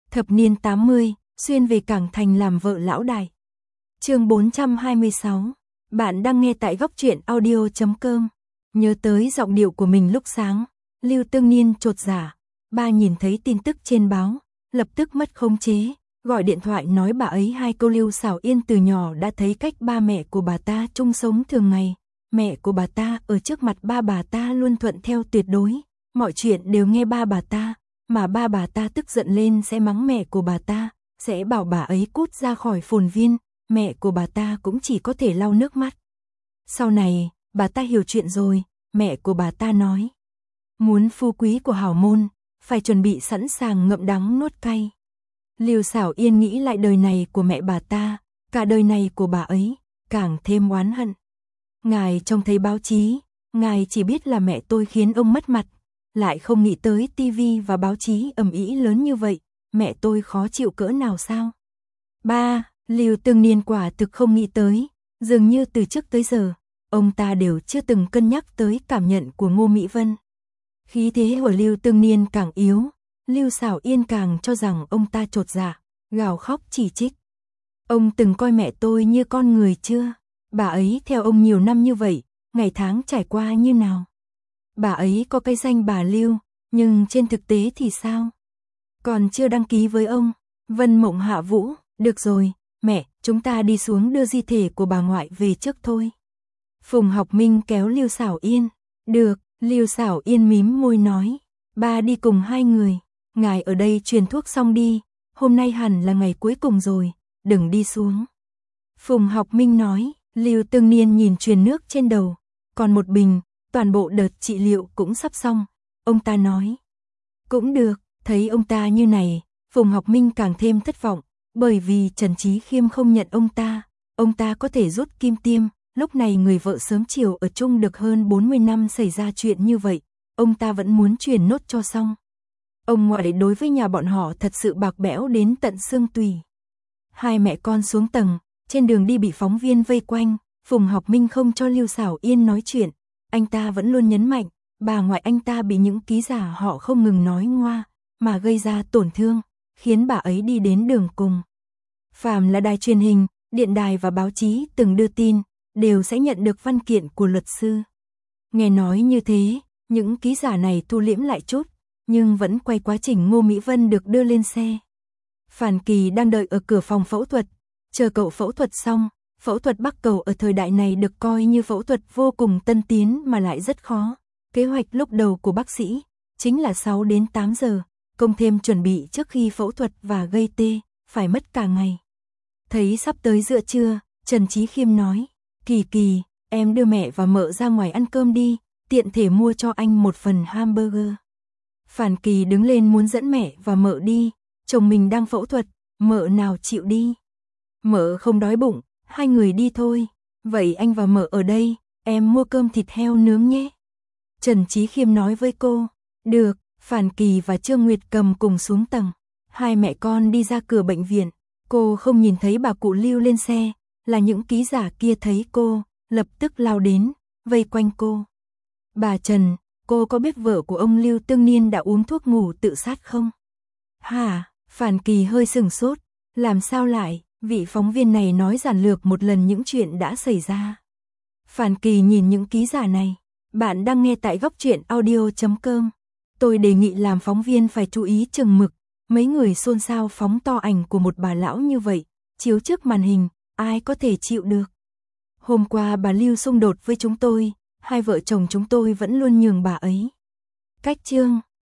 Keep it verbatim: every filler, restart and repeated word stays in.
Thập niên tám mươi, xuyên về Cảng Thành làm vợ lão đại. Chương bốn trăm hai mươi sáu. Bạn đang nghe tại góc truyện audio chấm com. Nhớ tới giọng điệu của mình lúc sáng, Lưu Tương Niên chột dạ. Ba nhìn thấy tin tức trên báo, lập tức mất khống chế, gọi điện thoại nói bà ấy hai câu. Lưu Sảo Yên từ nhỏ đã thấy cách ba mẹ của bà ta chung sống thường ngày. Mẹ của bà ta ở trước mặt ba bà ta luôn thuận theo tuyệt đối, mọi chuyện đều nghe ba bà ta, mà ba bà ta tức giận lên sẽ mắng mẹ của bà ta, sẽ bảo bà ấy cút ra khỏi phồn viên, mẹ của bà ta cũng chỉ có thể lau nước mắt. Sau này, bà ta hiểu chuyện rồi, mẹ của bà ta nói, muốn phú quý của hảo môn, phải chuẩn bị sẵn sàng ngậm đắng nuốt cay. Lưu Sảo Yên nghĩ lại đời này của mẹ bà ta, cả đời này của bà ấy, càng thêm oán hận. Ngài trông thấy báo chí, ngài chỉ biết là mẹ tôi khiến ông mất mặt, lại không nghĩ tới tivi và báo chí ầm ĩ lớn như vậy, mẹ tôi khó chịu cỡ nào sao? Ba, Lưu Tương Niên quả thực không nghĩ tới, dường như từ trước tới giờ, ông ta đều chưa từng cân nhắc tới cảm nhận của Ngô Mỹ Vân. Khí thế của Lưu Tương Niên càng yếu, Lưu Sảo Yên càng cho rằng ông ta chột dạ, gào khóc chỉ trích. Ông từng coi mẹ tôi như con người chưa? Bà ấy theo ông nhiều năm như vậy, ngày tháng trải qua như nào? Bà ấy có cái danh bà Lưu, nhưng trên thực tế thì sao? Còn chưa đăng ký với ông. Vân Mộng hạ vũ, được rồi, mẹ, chúng ta đi xuống đưa di thể của bà ngoại về trước thôi. Phùng Học Minh kéo Lưu Sảo Yên. Được, Lưu Sảo Yên mím môi nói. Ba đi cùng hai người, ngài ở đây truyền thuốc xong đi, hôm nay hẳn là ngày cuối cùng rồi, đừng đi xuống. Phùng Học Minh nói. Lưu Tương Niên nhìn truyền nước trên đầu, còn một bình, toàn bộ đợt trị liệu cũng sắp xong. Ông ta nói, cũng được. Thấy ông ta như này, Phùng Học Minh càng thêm thất vọng, bởi vì Trần Chí Khiêm không nhận ông ta, ông ta có thể rút kim tiêm, lúc này người vợ sớm chiều ở chung được hơn bốn mươi năm xảy ra chuyện như vậy, ông ta vẫn muốn truyền nốt cho xong. Ông ngoại đối với nhà bọn họ thật sự bạc bẽo đến tận xương tủy. Hai mẹ con xuống tầng, trên đường đi bị phóng viên vây quanh, Phùng Học Minh không cho Lưu Sảo Yên nói chuyện, anh ta vẫn luôn nhấn mạnh, bà ngoại anh ta bị những ký giả họ không ngừng nói ngoa, mà gây ra tổn thương, khiến bà ấy đi đến đường cùng. Phàm là đài truyền hình, điện đài và báo chí từng đưa tin, đều sẽ nhận được văn kiện của luật sư. Nghe nói như thế, những ký giả này thu liễm lại chút, nhưng vẫn quay quá trình Ngô Mỹ Vân được đưa lên xe. Phản Kỳ đang đợi ở cửa phòng phẫu thuật, chờ cậu phẫu thuật xong. Phẫu thuật Bắc Cầu ở thời đại này được coi như phẫu thuật vô cùng tân tiến mà lại rất khó. Kế hoạch lúc đầu của bác sĩ chính là sáu đến tám giờ, công thêm chuẩn bị trước khi phẫu thuật và gây tê, phải mất cả ngày. Thấy sắp tới giữa trưa, Trần Chí Khiêm nói, Kỳ Kỳ, em đưa mẹ và mợ ra ngoài ăn cơm đi, tiện thể mua cho anh một phần hamburger. Phản Kỳ đứng lên muốn dẫn mẹ và mợ đi, chồng mình đang phẫu thuật, mợ nào chịu đi. Mợ không đói bụng, hai người đi thôi, vậy anh và mợ ở đây, em mua cơm thịt heo nướng nhé. Trần Chí Khiêm nói với cô, được. Phản Kỳ và Trương Nguyệt Cầm cùng xuống tầng, hai mẹ con đi ra cửa bệnh viện, cô không nhìn thấy bà cụ Lưu lên xe, là những ký giả kia thấy cô, lập tức lao đến, vây quanh cô. Bà Trần, cô có biết vợ của ông Lưu Tương Niên đã uống thuốc ngủ tự sát không? Hả? Phản Kỳ hơi sừng sốt, làm sao lại? Vị phóng viên này nói giản lược một lần những chuyện đã xảy ra. Phản Kỳ nhìn những ký giả này, bạn đang nghe tại góc truyện audio chấm com. Tôi đề nghị làm phóng viên phải chú ý chừng mực, mấy người xôn xao phóng to ảnh của một bà lão như vậy, chiếu trước màn hình, ai có thể chịu được. Hôm qua bà Lưu xung đột với chúng tôi, hai vợ chồng chúng tôi vẫn luôn nhường bà ấy. Cách chương